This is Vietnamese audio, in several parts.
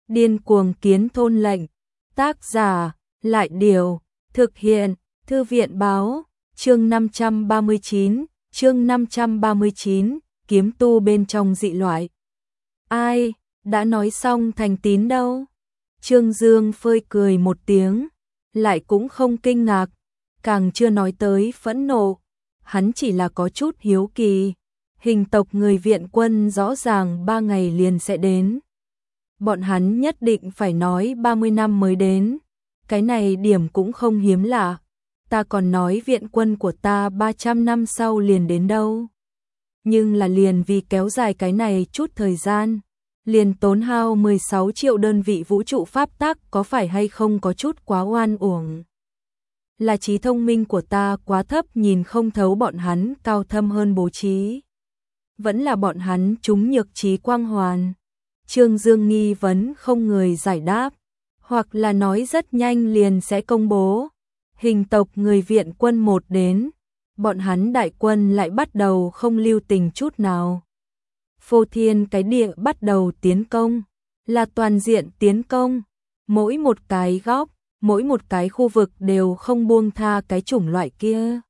Điên cuồng kiến thôn lệnh. Tác giả, Lại Điều. Thực hiện, Thư viện báo. Chương 539, kiếm tu bên trong dị loại. Ai, đã nói xong thành tín đâu? Trương Dương phơi cười một tiếng, lại cũng không kinh ngạc, càng chưa nói tới phẫn nộ. Hắn chỉ là có chút hiếu kỳ. Hình tộc người viện quân rõ ràng 3 ngày liền sẽ đến. Bọn hắn nhất định phải nói 30 năm mới đến. Cái này điểm cũng không hiếm lạ. Ta còn nói viện quân của ta 300 năm sau liền đến đâu. Nhưng là liền vì kéo dài cái này chút thời gian, liền tốn hao 16 triệu đơn vị vũ trụ pháp tắc, có phải hay không có chút quá oan uổng? Là trí thông minh của ta quá thấp nhìn không thấu bọn hắn cao thâm hơn bố trí? Vẫn là bọn hắn trúng nhược trí quang hoàn? Trương Dương nghi vấn không người giải đáp, hoặc là nói rất nhanh liền sẽ công bố. Hình tộc người viện quân 1 đến, bọn hắn đại quân lại bắt đầu không lưu tình chút nào. Phô thiên cái địa bắt đầu tiến công, là toàn diện tiến công, mỗi một cái góc, mỗi một cái khu vực đều không buông tha cái chủng loại kia.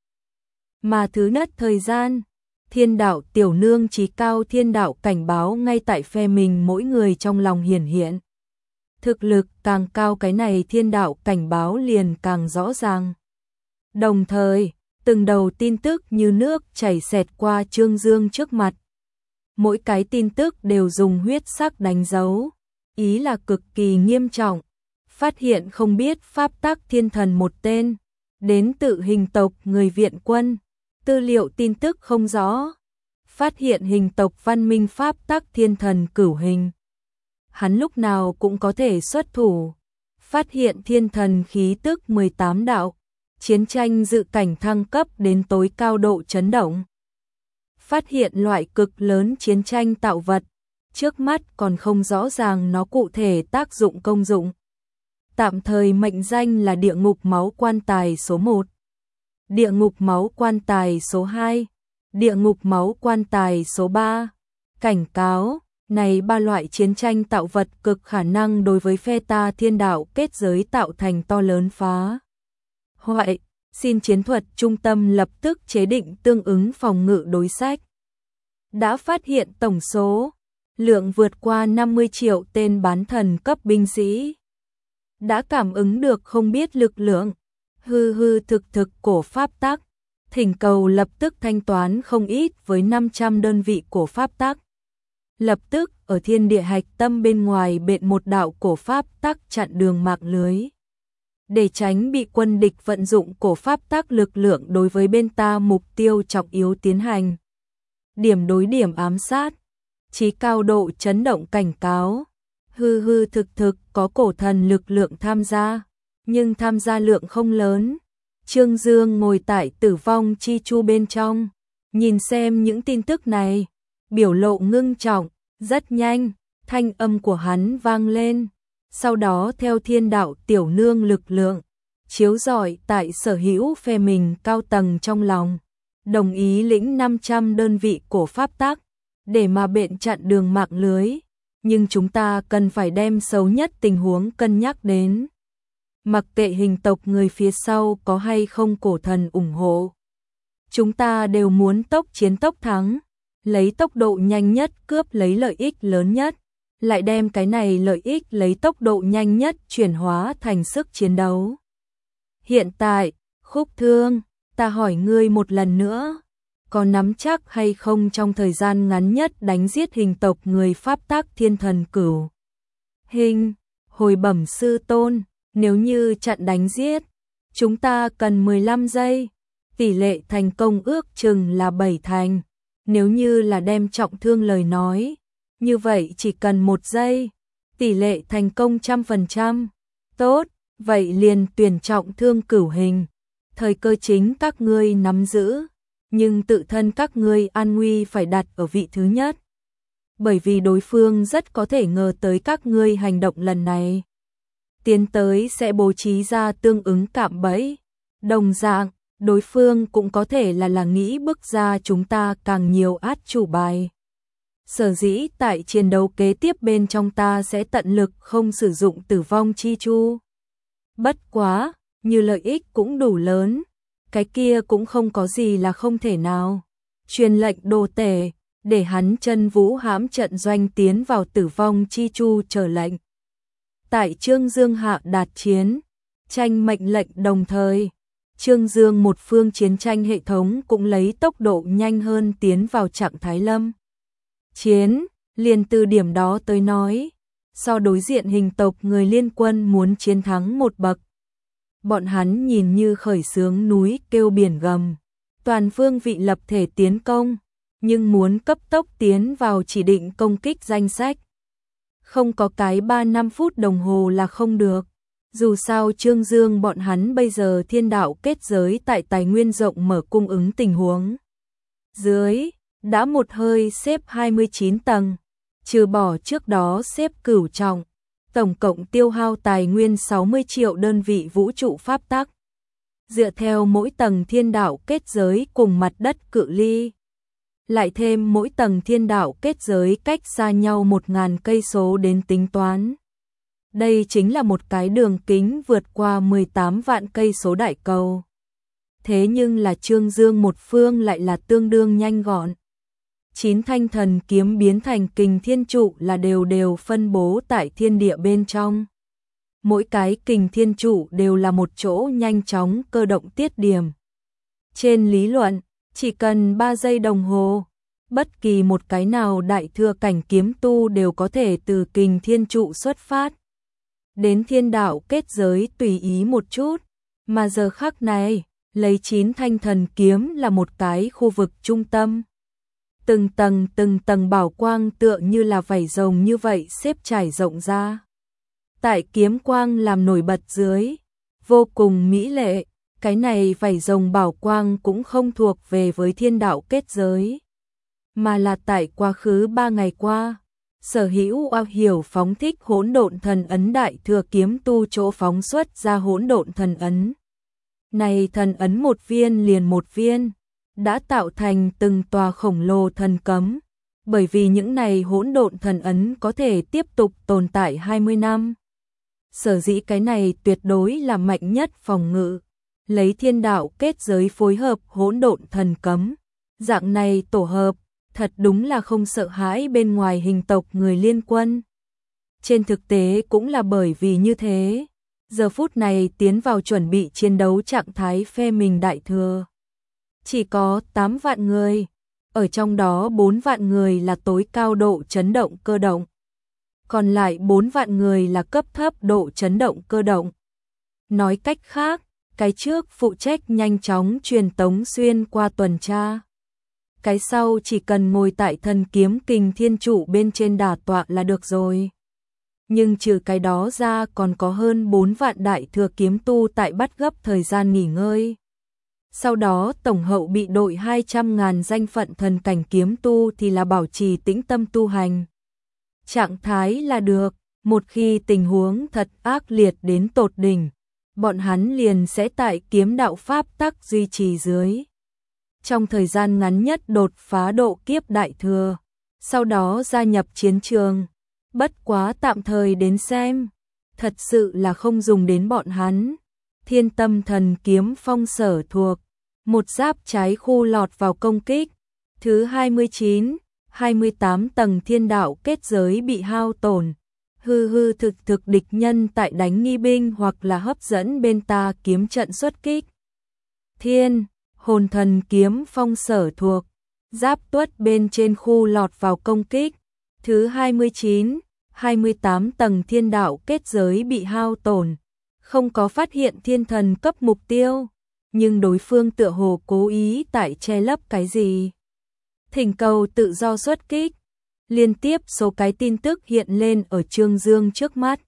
Mà thứ nhất thời gian, thiên đạo tiểu nương trí cao thiên đạo cảnh báo ngay tại phe mình mỗi người trong lòng hiển hiện. Thực lực càng cao cái này thiên đạo cảnh báo liền càng rõ ràng. Đồng thời, từng đầu tin tức như nước chảy xẹt qua Trương Dương trước mặt. Mỗi cái tin tức đều dùng huyết sắc đánh dấu, ý là cực kỳ nghiêm trọng. Phát hiện không biết pháp tắc thiên thần một tên, đến tự hình tộc người viện quân, tư liệu tin tức không rõ. Phát hiện hình tộc văn minh pháp tắc thiên thần cửu hình. Hắn lúc nào cũng có thể xuất thủ. Phát hiện thiên thần khí tức 18 đạo, chiến tranh dự cảnh thăng cấp đến tối cao độ chấn động. Phát hiện loại cực lớn chiến tranh tạo vật, trước mắt còn không rõ ràng nó cụ thể tác dụng công dụng. Tạm thời mệnh danh là địa ngục máu quan tài số 1, địa ngục máu quan tài số 2, địa ngục máu quan tài số 3. Cảnh cáo, này 3 loại chiến tranh tạo vật cực khả năng đối với phe ta thiên đạo kết giới tạo thành to lớn phá hoại. Xin chiến thuật trung tâm lập tức chế định tương ứng phòng ngự đối sách. Đã phát hiện tổng số lượng vượt qua 50 triệu tên bán thần cấp binh sĩ. Đã cảm ứng được không biết lực lượng hư thực cổ pháp tắc, thỉnh cầu lập tức thanh toán không ít với 500 đơn vị cổ pháp tắc. Lập tức ở thiên địa hạch tâm bên ngoài bện một đạo cổ pháp tắc chặn đường mạng lưới. Để tránh bị quân địch vận dụng cổ pháp tắc lực lượng đối với bên ta mục tiêu trọng yếu tiến hành. Điểm đối điểm ám sát, chí cao độ chấn động cảnh cáo, hư thực có cổ thần lực lượng tham gia, nhưng tham gia lượng không lớn. Trương Dương ngồi tại tử vong chi chu bên trong, nhìn xem những tin tức này, biểu lộ ngưng trọng. Rất nhanh, thanh âm của hắn vang lên, sau đó theo thiên đạo tiểu nương lực lượng, chiếu rọi tại sở hữu phe mình cao tầng trong lòng, đồng ý lĩnh 500 đơn vị cổ pháp tắc, để mà bện chặn đường mạng lưới, nhưng chúng ta cần phải đem xấu nhất tình huống cân nhắc đến. Mặc kệ hình tộc người phía sau có hay không cổ thần ủng hộ, chúng ta đều muốn tốc chiến tốc thắng. Lấy tốc độ nhanh nhất cướp lấy lợi ích lớn nhất, lại đem cái này lợi ích lấy tốc độ nhanh nhất chuyển hóa thành sức chiến đấu. Hiện tại, Khúc Thương, ta hỏi ngươi một lần nữa, có nắm chắc hay không trong thời gian ngắn nhất đánh giết hình tộc người pháp tắc thiên thần cửu hình? Hồi bẩm sư tôn, nếu như chặn đánh giết, chúng ta cần 15 giây, tỷ lệ thành công ước chừng là 7 thành. Nếu như là đem trọng thương lời nói, như vậy chỉ cần 1 giây, tỷ lệ thành công 100%. Tốt, vậy liền tuyển trọng thương cửu hình. Thời cơ chính các ngươi nắm giữ, nhưng tự thân các ngươi an nguy phải đặt ở vị thứ nhất. Bởi vì đối phương rất có thể ngờ tới các ngươi hành động lần này. Tiến tới sẽ bố trí ra tương ứng cạm bẫy. Đồng dạng, đối phương cũng có thể là nghĩ bức ra chúng ta càng nhiều át chủ bài. Sở dĩ tại chiến đấu kế tiếp bên trong ta sẽ tận lực không sử dụng tử vong chi chu. Bất quá, như lợi ích cũng đủ lớn, cái kia cũng không có gì là không thể nào. Truyền lệnh Đồ Tể, để hắn chân vũ hãm trận doanh tiến vào tử vong chi chu chờ lệnh. Tại Trương Dương hạ đạt chiến, tranh mệnh lệnh đồng thời, Trương Dương một phương chiến tranh hệ thống cũng lấy tốc độ nhanh hơn tiến vào trạng thái lâm. Chiến, liền từ điểm đó tới nói, so đối diện hình tộc người liên quân muốn chiến thắng một bậc. Bọn hắn nhìn như khởi xướng núi kêu biển gầm, toàn phương vị lập thể tiến công, nhưng muốn cấp tốc tiến vào chỉ định công kích danh sách. Không có cái 3-5 phút đồng hồ là không được. Dù sao Trương Dương bọn hắn bây giờ thiên đạo kết giới tại tài nguyên rộng mở cung ứng tình huống. Dưới, đã một hơi xếp 29 tầng, trừ bỏ trước đó xếp cửu trọng, tổng cộng tiêu hao tài nguyên 60 triệu đơn vị vũ trụ pháp tắc. Dựa theo mỗi tầng thiên đạo kết giới cùng mặt đất cự ly, lại thêm mỗi tầng thiên đạo kết giới cách xa nhau 1000 cây số đến tính toán. Đây chính là một cái đường kính vượt qua 18 vạn cây số đại cầu. Thế nhưng là Trương Dương một phương lại là tương đương nhanh gọn. 9 thanh thần kiếm biến thành kình thiên trụ là đều đều phân bố tại thiên địa bên trong. Mỗi cái kình thiên trụ đều là một chỗ nhanh chóng cơ động tiết điểm. Trên lý luận, chỉ cần 3 giây đồng hồ, bất kỳ một cái nào đại thừa cảnh kiếm tu đều có thể từ kình thiên trụ xuất phát. Đến thiên đạo kết giới tùy ý một chút, mà giờ khắc này, lấy 9 thanh thần kiếm là một cái khu vực trung tâm. Từng tầng bảo quang tựa như là vảy rồng như vậy xếp trải rộng ra. Tại kiếm quang làm nổi bật dưới, vô cùng mỹ lệ, cái này vảy rồng bảo quang cũng không thuộc về với thiên đạo kết giới, mà là tại quá khứ 3 ngày qua. Sở hữu ao hiểu phóng thích hỗn độn thần ấn đại thừa kiếm tu chỗ phóng xuất ra hỗn độn thần ấn. Này thần ấn một viên liền một viên, đã tạo thành từng tòa khổng lồ thần cấm, bởi vì những này hỗn độn thần ấn có thể tiếp tục tồn tại 20 năm. Sở dĩ cái này tuyệt đối là mạnh nhất phòng ngự, lấy thiên đạo kết giới phối hợp hỗn độn thần cấm. Dạng này tổ hợp, thật đúng là không sợ hãi bên ngoài hình tộc người liên quân. Trên thực tế cũng là bởi vì như thế, giờ phút này tiến vào chuẩn bị chiến đấu trạng thái phe mình đại thừa. Chỉ có 8 vạn người, ở trong đó 4 vạn người là tối cao độ chấn động cơ động. Còn lại 4 vạn người là cấp thấp độ chấn động cơ động. Nói cách khác, cái trước phụ trách nhanh chóng truyền tống xuyên qua tuần tra. Cái sau chỉ cần ngồi tại thần kiếm kình thiên trụ bên trên đả tọa là được rồi. Nhưng trừ cái đó ra còn có hơn 4 vạn đại thừa kiếm tu tại bắt gấp thời gian nghỉ ngơi. Sau đó tổng hậu bị đội 200.000 danh phận thần cảnh kiếm tu thì là bảo trì tĩnh tâm tu hành. Trạng thái là được, một khi tình huống thật ác liệt đến tột đỉnh, bọn hắn liền sẽ tại kiếm đạo pháp tắc duy trì dưới. Trong thời gian ngắn nhất đột phá độ kiếp đại thừa, sau đó gia nhập chiến trường. Bất quá tạm thời đến xem, thật sự là không dùng đến bọn hắn. Thiên tâm thần kiếm phong sở thuộc, một giáp trái khu lọt vào công kích. Thứ 29, 28 tầng thiên đạo kết giới bị hao tổn. Hư thực địch nhân tại đánh nghi binh hoặc là hấp dẫn bên ta kiếm trận xuất kích. Thiên, hồn thần kiếm phong sở thuộc, giáp tuất bên trên khu lọt vào công kích. Thứ 29, 28 tầng thiên đạo kết giới bị hao tổn. Không có phát hiện thiên thần cấp mục tiêu, nhưng đối phương tựa hồ cố ý tại che lấp cái gì. Thỉnh cầu tự do xuất kích. Liên tiếp số cái tin tức hiện lên ở Trương Dương trước mắt.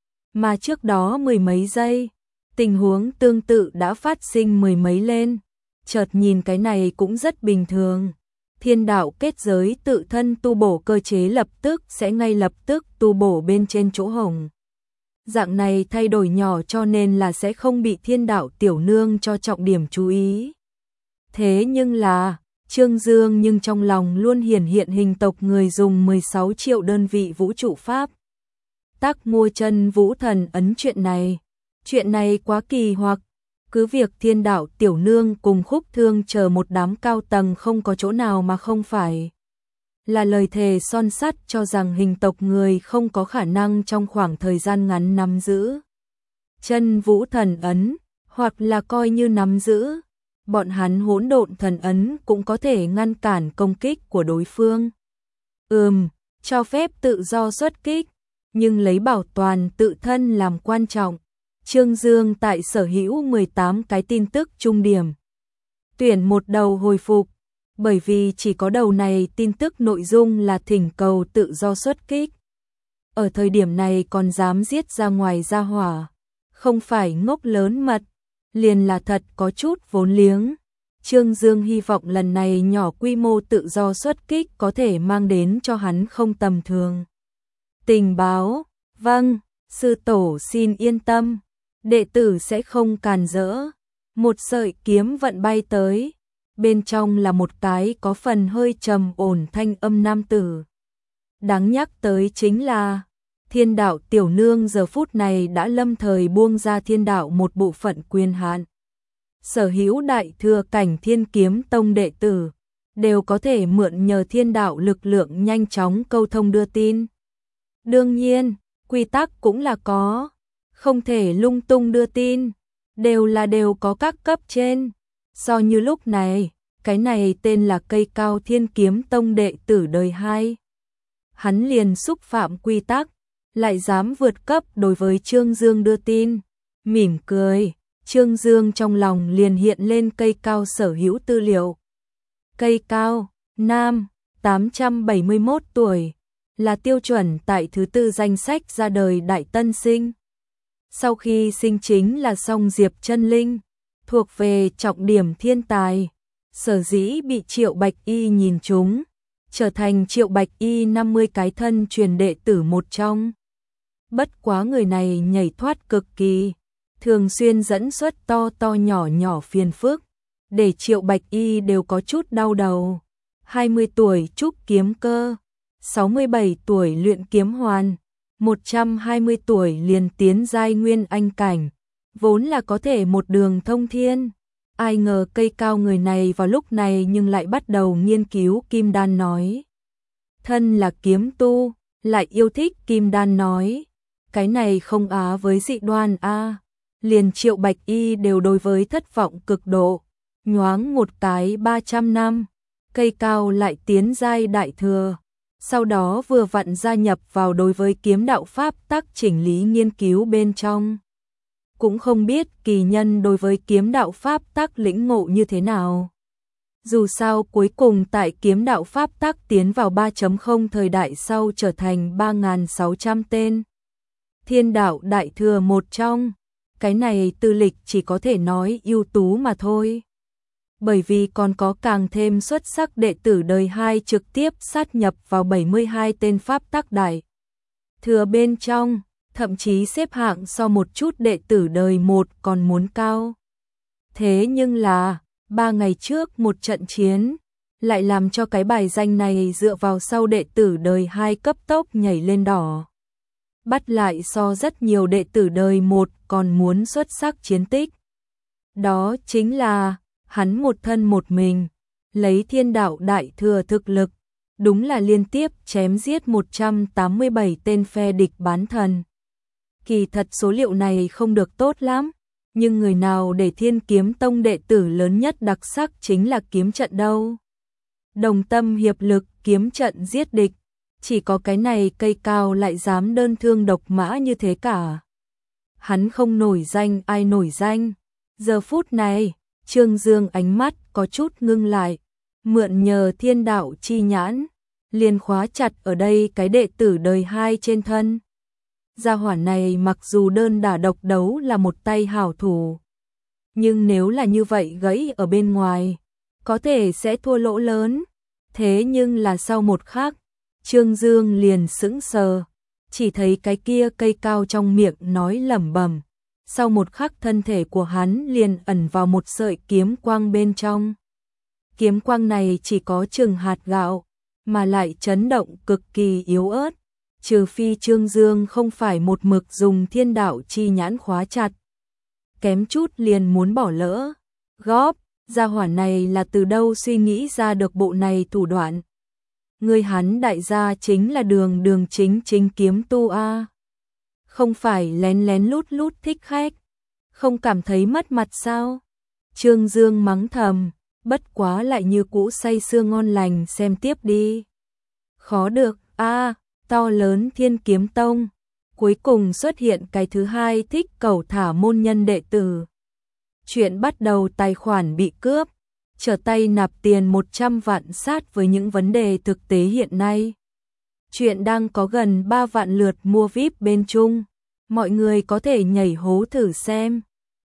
Mà trước đó mười mấy giây, tình huống tương tự đã phát sinh mười mấy lên. Chợt nhìn cái này cũng rất bình thường. Thiên đạo kết giới tự thân tu bổ cơ chế lập tức sẽ ngay lập tức tu bổ bên trên chỗ hồng. Dạng này thay đổi nhỏ cho nên là sẽ không bị thiên đạo tiểu nương cho trọng điểm chú ý. Thế nhưng là, Trương Dương nhưng trong lòng luôn hiển hiện hình tộc người dùng 16 triệu đơn vị vũ trụ pháp tắc mua chân vũ thần ấn chuyện này quá kỳ hoặc, cứ việc Thiên Đạo tiểu nương cùng Khúc Thương chờ một đám cao tầng không có chỗ nào mà không phải là lời thề son sắt cho rằng hình tộc người không có khả năng trong khoảng thời gian ngắn nắm giữ chân vũ thần ấn, hoặc là coi như nắm giữ, bọn hắn hỗn độn thần ấn cũng có thể ngăn cản công kích của đối phương. Cho phép tự do xuất kích, nhưng lấy bảo toàn tự thân làm quan trọng. Trương Dương tại sở hữu 18 cái tin tức trung điểm. Tuyển một đầu hồi phục, bởi vì chỉ có đầu này tin tức nội dung là thỉnh cầu tự do xuất kích. Ở thời điểm này còn dám giết ra ngoài ra hỏa, không phải ngốc lớn mật, liền là thật có chút vốn liếng. Trương Dương hy vọng lần này nhỏ quy mô tự do xuất kích có thể mang đến cho hắn không tầm thường tình báo. Vâng, sư tổ xin yên tâm, đệ tử sẽ không càn rỡ. Một sợi kiếm vận bay tới, bên trong là một cái có phần hơi trầm ổn thanh âm nam tử. Đáng nhắc tới chính là Thiên Đạo tiểu nương giờ phút này đã lâm thời buông ra Thiên Đạo một bộ phận quyền hạn. Sở hữu đại thừa cảnh Thiên Kiếm Tông đệ tử đều có thể mượn nhờ Thiên Đạo lực lượng nhanh chóng câu thông đưa tin. Đương nhiên, quy tắc cũng là có, không thể lung tung đưa tin, đều có các cấp trên. So như lúc này, cái này tên là Cây Cao Thiên Kiếm Tông đệ tử đời 2. Hắn liền xúc phạm quy tắc, lại dám vượt cấp đối với Trương Dương đưa tin. Mỉm cười, Trương Dương trong lòng liền hiện lên Cây Cao sở hữu tư liệu. Cây Cao, nam, 871 tuổi, là tiêu chuẩn tại thứ 4 danh sách ra đời đại tân sinh. Sau khi sinh chính là Song Diệp Chân Linh, thuộc về trọng điểm thiên tài, sở dĩ bị Triệu Bạch Y nhìn trúng, trở thành Triệu Bạch Y 50 cái thân truyền đệ tử một trong. Bất quá người này nhảy thoát cực kỳ, thường xuyên dẫn xuất to nhỏ phiền phức, để Triệu Bạch Y đều có chút đau đầu. 20 tuổi trúc kiếm cơ, 67 tuổi luyện kiếm hoàn, 120 tuổi liền tiến giai nguyên anh cảnh, vốn là có thể một đường thông thiên. Ai ngờ Cây Cao người này vào lúc này nhưng lại bắt đầu nghiên cứu kim đan nói. Thân là kiếm tu, lại yêu thích kim đan nói. Cái này không á với dị đoan a. Liền Triệu Bạch Y đều đối với thất vọng cực độ. Nhoáng một cái 300 năm, Cây Cao lại tiến giai đại thừa. Sau đó vừa vặn gia nhập vào đối với kiếm đạo pháp tắc chỉnh lý nghiên cứu bên trong. Cũng không biết kỳ nhân đối với kiếm đạo pháp tắc lĩnh ngộ như thế nào. Dù sao cuối cùng tại kiếm đạo pháp tắc tiến vào 3.0 thời đại sau trở thành 3.600 tên. Thiên đạo đại thừa một trong, cái này tư lịch chỉ có thể nói ưu tú mà thôi. Bởi vì còn có càng thêm xuất sắc đệ tử đời 2 trực tiếp sát nhập vào 72 tên pháp tắc đại thừa bên trong, thậm chí xếp hạng so một chút đệ tử đời 1 còn muốn cao. Thế nhưng là, 3 ngày trước một trận chiến, lại làm cho cái bài danh này dựa vào sau đệ tử đời 2 cấp tốc nhảy lên đỏ. Bắt lại so rất nhiều đệ tử đời 1 còn muốn xuất sắc chiến tích. Đó chính là hắn một thân một mình, lấy thiên đạo đại thừa thực lực, đúng là liên tiếp chém giết 187 tên phe địch bán thần. Kỳ thật số liệu này không được tốt lắm, nhưng người nào để Thiên Kiếm Tông đệ tử lớn nhất đặc sắc chính là kiếm trận đâu. Đồng tâm hiệp lực kiếm trận giết địch, chỉ có cái này Cây Cao lại dám đơn thương độc mã như thế cả. Hắn không nổi danh ai nổi danh. Giờ phút này, Trương Dương ánh mắt có chút ngưng lại, mượn nhờ thiên đạo chi nhãn, liền khóa chặt ở đây cái đệ tử đời 2 trên thân. Gia hỏa này mặc dù đơn đả độc đấu là một tay hảo thủ, nhưng nếu là như vậy gãy ở bên ngoài, có thể sẽ thua lỗ lớn. Thế nhưng là sau một khắc, Trương Dương liền sững sờ, chỉ thấy cái kia Cây Cao trong miệng nói lẩm bẩm. Sau một khắc thân thể của hắn liền ẩn vào một sợi kiếm quang bên trong. kiếm quang này chỉ có chừng hạt gạo, mà lại chấn động cực kỳ yếu ớt, trừ phi Trương Dương không phải một mực dùng thiên đạo chi nhãn khóa chặt. Kém chút liền muốn bỏ lỡ. Góp, gia hỏa này là từ đâu suy nghĩ ra được bộ này thủ đoạn. Người hắn đại gia chính là đường chính kiếm tu a. Không phải lén lén lút lút thích khách, không cảm thấy mất mặt sao? Trương Dương mắng thầm, bất quá lại như cũ say sưa ngon lành, xem tiếp đi. Khó được, to lớn Thiên Kiếm Tông, cuối cùng xuất hiện cái thứ hai thích cẩu thả môn nhân đệ tử. Chuyện bắt đầu tài khoản bị cướp, trở tay nạp tiền 100 vạn sát với những vấn đề thực tế hiện nay. Chuyện đang có gần 3 vạn lượt mua VIP bên Trung, mọi người có thể nhảy hố thử xem.